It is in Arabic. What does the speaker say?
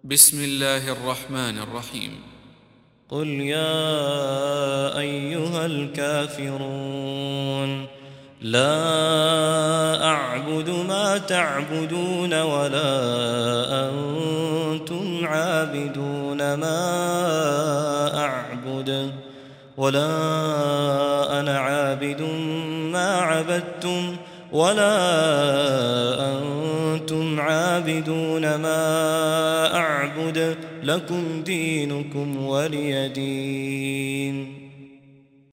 بسم الله الرحمن الرحيم. قل يا أيها الكافرون لا أعبد ما تعبدون ولا أنتم عابدون ما أعبد ولا أنا عابد ما عبدتم ولا أنتم عابدون ما أعبد لكم دينكم ولي دين.